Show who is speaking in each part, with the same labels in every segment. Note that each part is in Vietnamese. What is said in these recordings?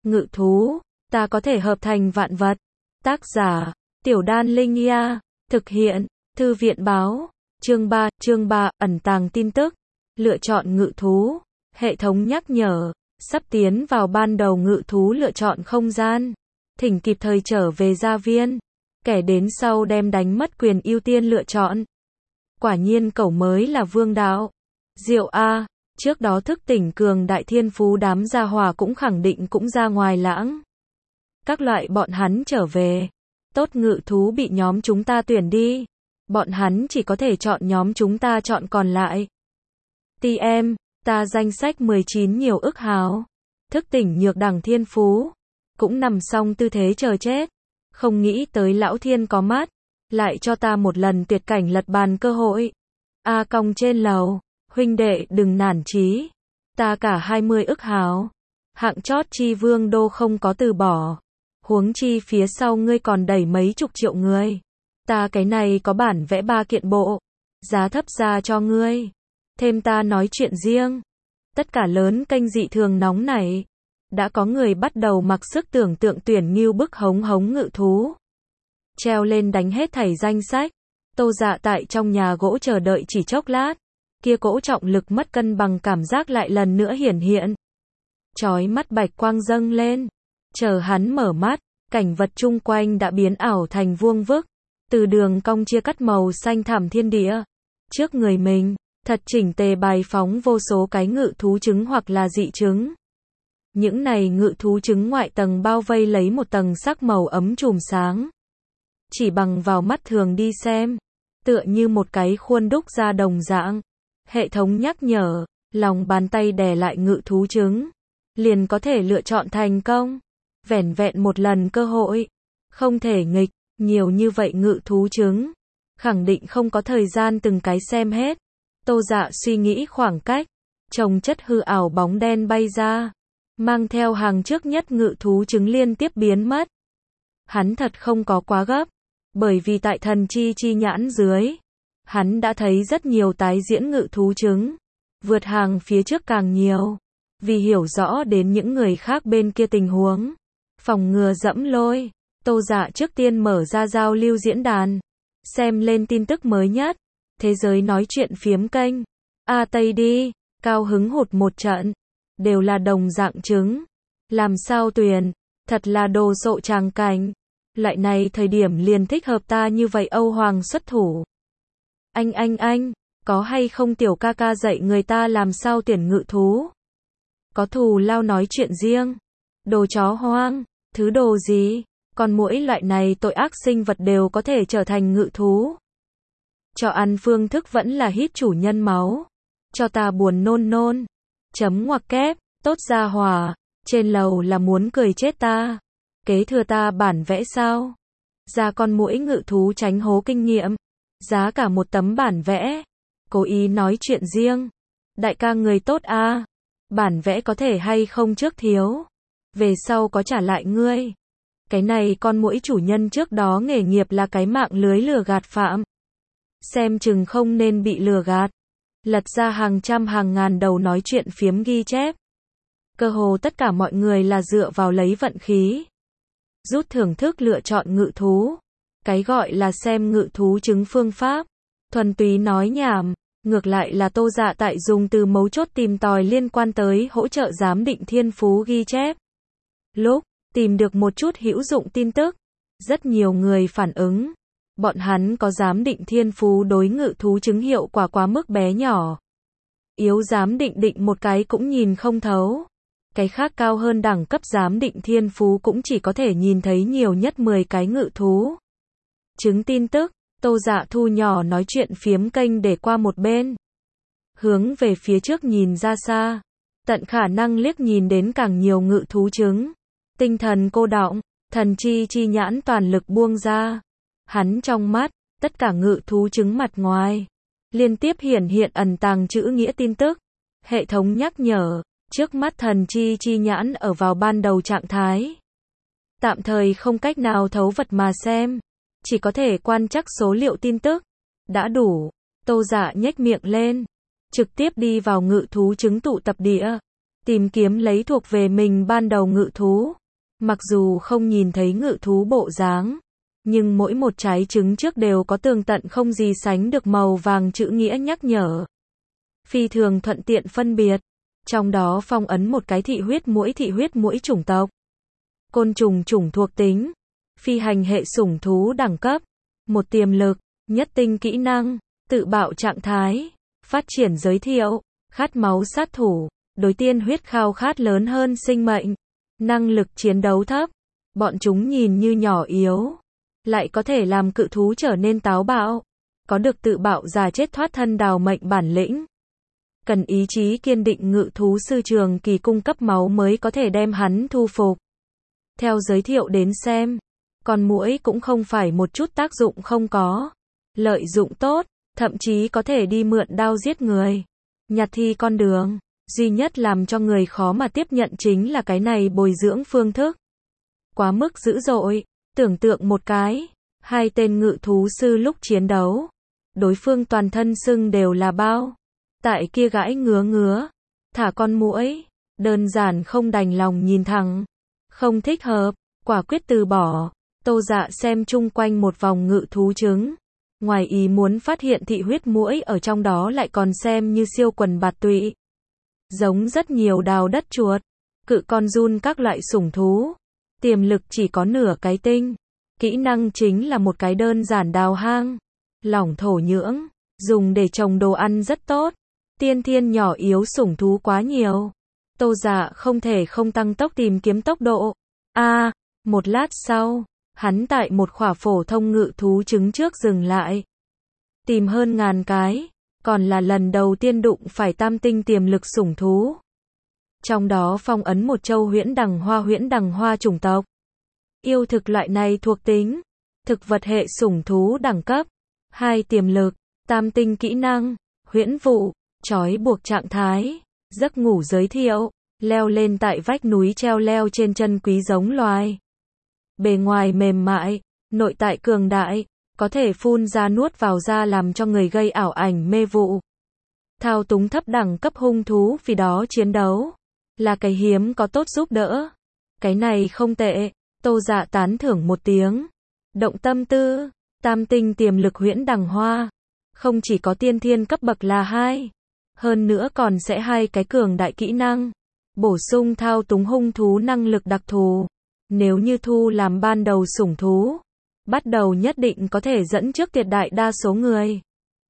Speaker 1: Ngự thú, ta có thể hợp thành vạn vật. Tác giả, Tiểu Đan Linh Ia, thực hiện, Thư viện báo, chương 3, ẩn tàng tin tức, lựa chọn ngự thú, hệ thống nhắc nhở, sắp tiến vào ban đầu ngự thú lựa chọn không gian, thỉnh kịp thời trở về gia viên, kẻ đến sau đem đánh mất quyền ưu tiên lựa chọn. Quả nhiên cẩu mới là vương đạo. Diệu a, trước đó thức tỉnh cường đại thiên phú đám gia hỏa cũng khẳng định cũng ra ngoài lãng. Các loại bọn hắn trở về. Tốt, ngự thú bị nhóm chúng ta tuyển đi. Bọn hắn chỉ có thể chọn nhóm chúng ta chọn còn lại. TM, ta danh sách 19 nhiều ức hào. Thức tỉnh nhược đẳng thiên phú. Cũng nằm xong tư thế chờ chết. Không nghĩ tới lão thiên có mắt. Lại cho ta một lần tuyệt cảnh lật bàn cơ hội. A cong trên lầu. Huynh đệ đừng nản chí. Ta cả 20 ức hào. Hạng chót chi vương đô không có từ bỏ. Huống chi phía sau ngươi còn đẩy mấy chục triệu người. Ta cái này có bản vẽ 3 kiện bộ. Giá thấp ra cho ngươi. Thêm ta nói chuyện riêng. Tất cả lớn kênh dị thường nóng này. Đã có người bắt đầu mặc sức tưởng tượng tuyển ngưu bức hống ngự thú. Treo lên đánh hết thảy danh sách. Tô Dạ tại trong nhà gỗ chờ đợi chỉ chốc lát. Kia cỗ trọng lực mất cân bằng cảm giác lại lần nữa hiển hiện. Chói mắt bạch quang dâng lên. Chờ hắn mở mắt, cảnh vật chung quanh đã biến ảo thành vuông vức. Từ đường cong chia cắt màu xanh thẳm thiên địa. Trước người mình, thật chỉnh tề bài phóng vô số cái ngự thú trứng hoặc là dị trứng. Những này ngự thú trứng ngoại tầng bao vây lấy một tầng sắc màu ấm chùm sáng. Chỉ bằng vào mắt thường đi xem, tựa như một cái khuôn đúc ra đồng dạng. Hệ thống nhắc nhở, lòng bàn tay đè lại ngự thú trứng, liền có thể lựa chọn thành công. Vẻn vẹn một lần cơ hội, không thể nghịch, nhiều như vậy ngự thú trứng, khẳng định không có thời gian từng cái xem hết. Tô Dạ suy nghĩ khoảng cách, chồng chất hư ảo bóng đen bay ra, mang theo hàng trước nhất ngự thú trứng liên tiếp biến mất. Hắn thật không có quá gấp, bởi vì tại thần chi nhãn dưới, hắn đã thấy rất nhiều tái diễn ngự thú trứng, vượt hàng phía trước càng nhiều, vì hiểu rõ đến những người khác bên kia tình huống, phòng ngừa dẫm lôi. Tô Dạ trước tiên mở ra giao lưu diễn đàn, xem lên tin tức mới nhất, thế giới nói chuyện phiếm kênh, Tây đi, cao hứng hụt một trận, đều là đồng dạng trứng, làm sao tuyển, thật là đồ sộ tràng cảnh, loại này thời điểm liền thích hợp ta như vậy Âu Hoàng xuất thủ. Anh, có hay không tiểu ca ca dạy người ta làm sao tuyển ngự thú? Có thù lao nói chuyện riêng, đồ chó hoang, thứ đồ gì? Còn mỗi loại này tội ác sinh vật đều có thể trở thành ngự thú. Cho ăn phương thức vẫn là hít chủ nhân máu. Cho ta buồn nôn. Chấm ngoặc kép, tốt ra hòa, trên lầu là muốn cười chết ta. Kế thừa ta bản vẽ sao? Ra con muỗi ngự thú tránh hố kinh nghiệm. Giá cả một tấm bản vẽ. Cố ý nói chuyện riêng. Đại ca người tốt a. Bản vẽ có thể hay không trước thiếu. Về sau có trả lại ngươi. Cái này con muỗi chủ nhân trước đó nghề nghiệp là cái mạng lưới lừa gạt phạm. Xem chừng không nên bị lừa gạt. Lật ra hàng trăm hàng ngàn đầu nói chuyện phiếm ghi chép. Cơ hồ tất cả mọi người là dựa vào lấy vận khí. Rút thưởng thức lựa chọn ngự thú. Cái gọi là xem ngự thú trứng phương pháp. Thuần túy nói nhảm. Ngược lại là Tô Dạ tại dùng từ mấu chốt tìm tòi liên quan tới hỗ trợ giám định thiên phú ghi chép. Lúc tìm được một chút hữu dụng tin tức, rất nhiều người phản ứng. Bọn hắn có giám định thiên phú đối ngự thú trứng hiệu quả quá mức bé nhỏ. Yếu giám định một cái cũng nhìn không thấu. Cái khác cao hơn đẳng cấp giám định thiên phú cũng chỉ có thể nhìn thấy nhiều nhất 10 cái ngự thú. Trứng tin tức, Tô Dạ thu nhỏ nói chuyện phiếm kênh để qua một bên. Hướng về phía trước nhìn ra xa. Tận khả năng liếc nhìn đến càng nhiều ngự thú trứng. Tinh thần cô đọng, thần chi nhãn toàn lực buông ra. Hắn trong mắt, tất cả ngự thú trứng mặt ngoài. Liên tiếp hiển hiện ẩn tàng chữ nghĩa tin tức. Hệ thống nhắc nhở, trước mắt thần chi nhãn ở vào ban đầu trạng thái. Tạm thời không cách nào thấu vật mà xem. Chỉ có thể quan trắc số liệu tin tức. Đã đủ. Tô Dạ nhếch miệng lên. Trực tiếp đi vào ngự thú trứng tụ tập địa. tìm kiếm lấy thuộc về mình ban đầu ngự thú. Mặc dù không nhìn thấy ngự thú bộ dáng, nhưng mỗi một trái trứng trước đều có tường tận không gì sánh được màu vàng chữ nghĩa nhắc nhở. Phi thường thuận tiện phân biệt. Trong đó phong ấn một cái thị huyết muỗi chủng tộc. Côn trùng chủng thuộc tính. Phi hành hệ sủng thú đẳng cấp. Một tiềm lực, nhất tinh kỹ năng, tự bạo trạng thái, phát triển giới thiệu, khát máu sát thủ, đối tiên huyết khao khát lớn hơn sinh mệnh, năng lực chiến đấu thấp, bọn chúng nhìn như nhỏ yếu, lại có thể làm cự thú trở nên táo bạo, có được tự bạo già chết thoát thân đào mệnh bản lĩnh. Cần ý chí kiên định ngự thú sư trường kỳ cung cấp máu mới có thể đem hắn thu phục. Theo giới thiệu đến xem, con muỗi cũng không phải một chút tác dụng không có. Lợi dụng tốt, thậm chí có thể đi mượn đao giết người. Nhặt thi con đường. Duy nhất làm cho người khó mà tiếp nhận chính là cái này bồi dưỡng phương thức. Quá mức dữ dội. Tưởng tượng một cái. Hai tên ngự thú sư lúc chiến đấu. Đối phương toàn thân sưng đều là bao. Tại kia gãi ngứa. Thả con muỗi. Đơn giản không đành lòng nhìn thẳng. Không thích hợp. Quả quyết từ bỏ. Tô Dạ xem chung quanh một vòng ngự thú trứng. Ngoài ý muốn phát hiện thị huyết muỗi ở trong đó lại còn xem như siêu quần bạt tụy. Giống rất nhiều đào đất chuột, cự con giun các loại sủng thú. Tiềm lực chỉ có nửa cái tinh. Kỹ năng chính là một cái đơn giản đào hang. Lỏng thổ nhưỡng, dùng để trồng đồ ăn rất tốt. Tiên thiên nhỏ yếu sủng thú quá nhiều. Tô Dạ không thể không tăng tốc tìm kiếm tốc độ. Một lát sau, hắn tại một khỏa phổ thông ngự thú trứng trước dừng lại. Tìm hơn 1000 cái, còn là lần đầu tiên đụng phải tam tinh tiềm lực sủng thú. Trong đó phong ấn một châu huyễn đằng hoa chủng tộc. Yêu thực loại này thuộc tính. Thực vật hệ sủng thú đẳng cấp. 2 tiềm lực, tam tinh kỹ năng, huyễn vụ, trói buộc trạng thái, giấc ngủ giới thiệu, leo lên tại vách núi treo leo trên chân quý giống loài. Bề ngoài mềm mại, nội tại cường đại, có thể phun ra nuốt vào da làm cho người gây ảo ảnh mê vụ. Thao túng thấp đẳng cấp hung thú vì đó chiến đấu. Là cái hiếm có tốt giúp đỡ. Cái này không tệ, Tô Dạ tán thưởng một tiếng. Động tâm tư, tam tinh tiềm lực huyễn đằng hoa. Không chỉ có tiên thiên cấp bậc là 2. Hơn nữa còn sẽ 2 cái cường đại kỹ năng. Bổ sung thao túng hung thú năng lực đặc thù. Nếu như thu làm ban đầu sủng thú, bắt đầu nhất định có thể dẫn trước tuyệt đại đa số người.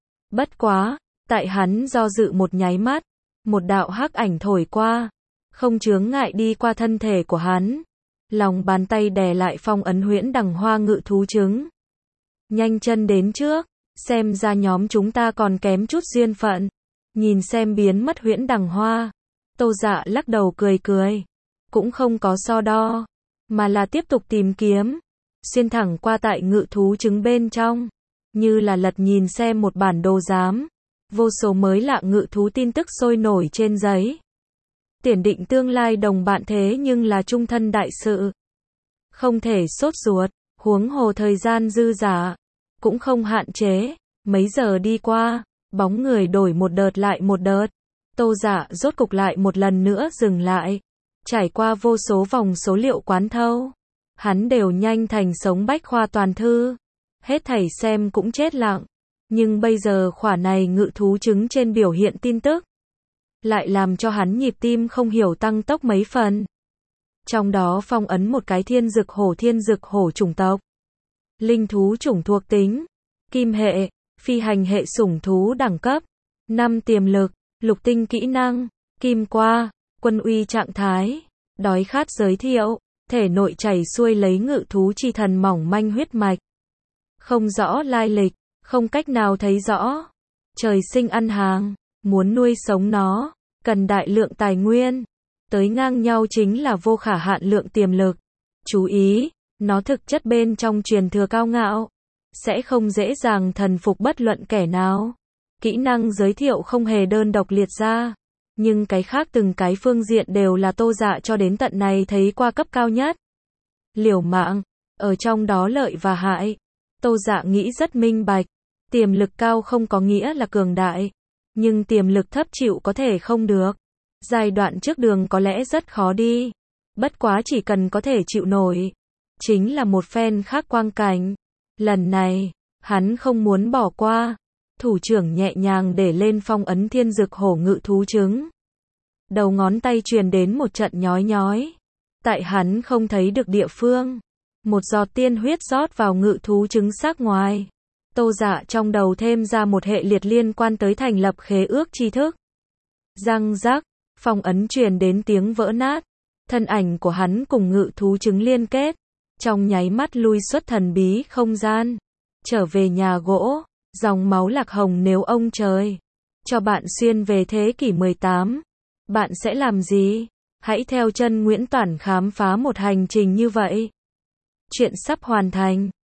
Speaker 1: Bất quá, tại hắn do dự một nháy mắt, một đạo hắc ảnh thổi qua, không chướng ngại đi qua thân thể của hắn. Lòng bàn tay đè lại phong ấn huyễn đằng hoa ngự thú trứng. Nhanh chân đến trước, xem ra nhóm chúng ta còn kém chút duyên phận. Nhìn xem biến mất huyễn đằng hoa, Tô Dạ lắc đầu cười cười. Cũng không có so đo, mà là tiếp tục tìm kiếm. Xuyên thẳng qua tại ngự thú trứng bên trong, như là lật nhìn xem một bản đồ giám. Vô số mới lạ ngự thú tin tức sôi nổi trên giấy. Tiền định tương lai đồng bạn thế nhưng là trung thân đại sự. Không thể sốt ruột, huống hồ thời gian dư dả, cũng không hạn chế. Mấy giờ đi qua, bóng người đổi một đợt lại một đợt. Tô Dạ rốt cục lại một lần nữa dừng lại. Trải qua vô số vòng số liệu quán thâu, hắn đều nhanh thành sống bách khoa toàn thư. Hết thảy xem cũng chết lặng. Nhưng bây giờ khỏa này ngự thú trứng trên biểu hiện tin tức, lại làm cho hắn nhịp tim không hiểu tăng tốc mấy phần. Trong đó phong ấn một cái thiên dực hổ chủng tộc. Linh thú chủng thuộc tính. Kim hệ, phi hành hệ sủng thú đẳng cấp. 5 tiềm lực, lục tinh kỹ năng, kim qua, quân uy trạng thái, đói khát giới thiệu, thể nội chảy xuôi lấy ngự thú chi thần mỏng manh huyết mạch. Không rõ lai lịch, không cách nào thấy rõ. Trời sinh ăn hàng, muốn nuôi sống nó, cần đại lượng tài nguyên. Tới ngang nhau chính là vô khả hạn lượng tiềm lực. Chú ý, nó thực chất bên trong truyền thừa cao ngạo, sẽ không dễ dàng thần phục bất luận kẻ nào. Kỹ năng giới thiệu không hề đơn độc liệt ra, nhưng cái khác từng cái phương diện đều là Tô Dạ cho đến tận này thấy qua cấp cao nhất. Liều mạng, ở trong đó lợi và hại. Tô Dạ nghĩ rất minh bạch, tiềm lực cao không có nghĩa là cường đại, nhưng tiềm lực thấp chịu có thể không được. Giai đoạn trước đường có lẽ rất khó đi. Bất quá chỉ cần có thể chịu nổi. Chính là một phen khác quang cảnh. Lần này, hắn không muốn bỏ qua. Thủ trưởng nhẹ nhàng để lên phong ấn thiên dược hổ ngự thú trứng. Đầu ngón tay truyền đến một trận nhói nhói. Tại hắn không thấy được địa phương. Một giọt tiên huyết rót vào ngự thú trứng xác ngoài. Tô Dạ trong đầu thêm ra một hệ liệt liên quan tới thành lập khế ước tri thức. Răng rắc, phong ấn truyền đến tiếng vỡ nát. Thân ảnh của hắn cùng ngự thú trứng liên kết. Trong nháy mắt lui xuất thần bí không gian. Trở về nhà gỗ, dòng máu lạc hồng nếu ông trời cho bạn xuyên về thế kỷ 18. Bạn sẽ làm gì? Hãy theo chân Nguyễn Toản khám phá một hành trình như vậy. Chuyện sắp hoàn thành.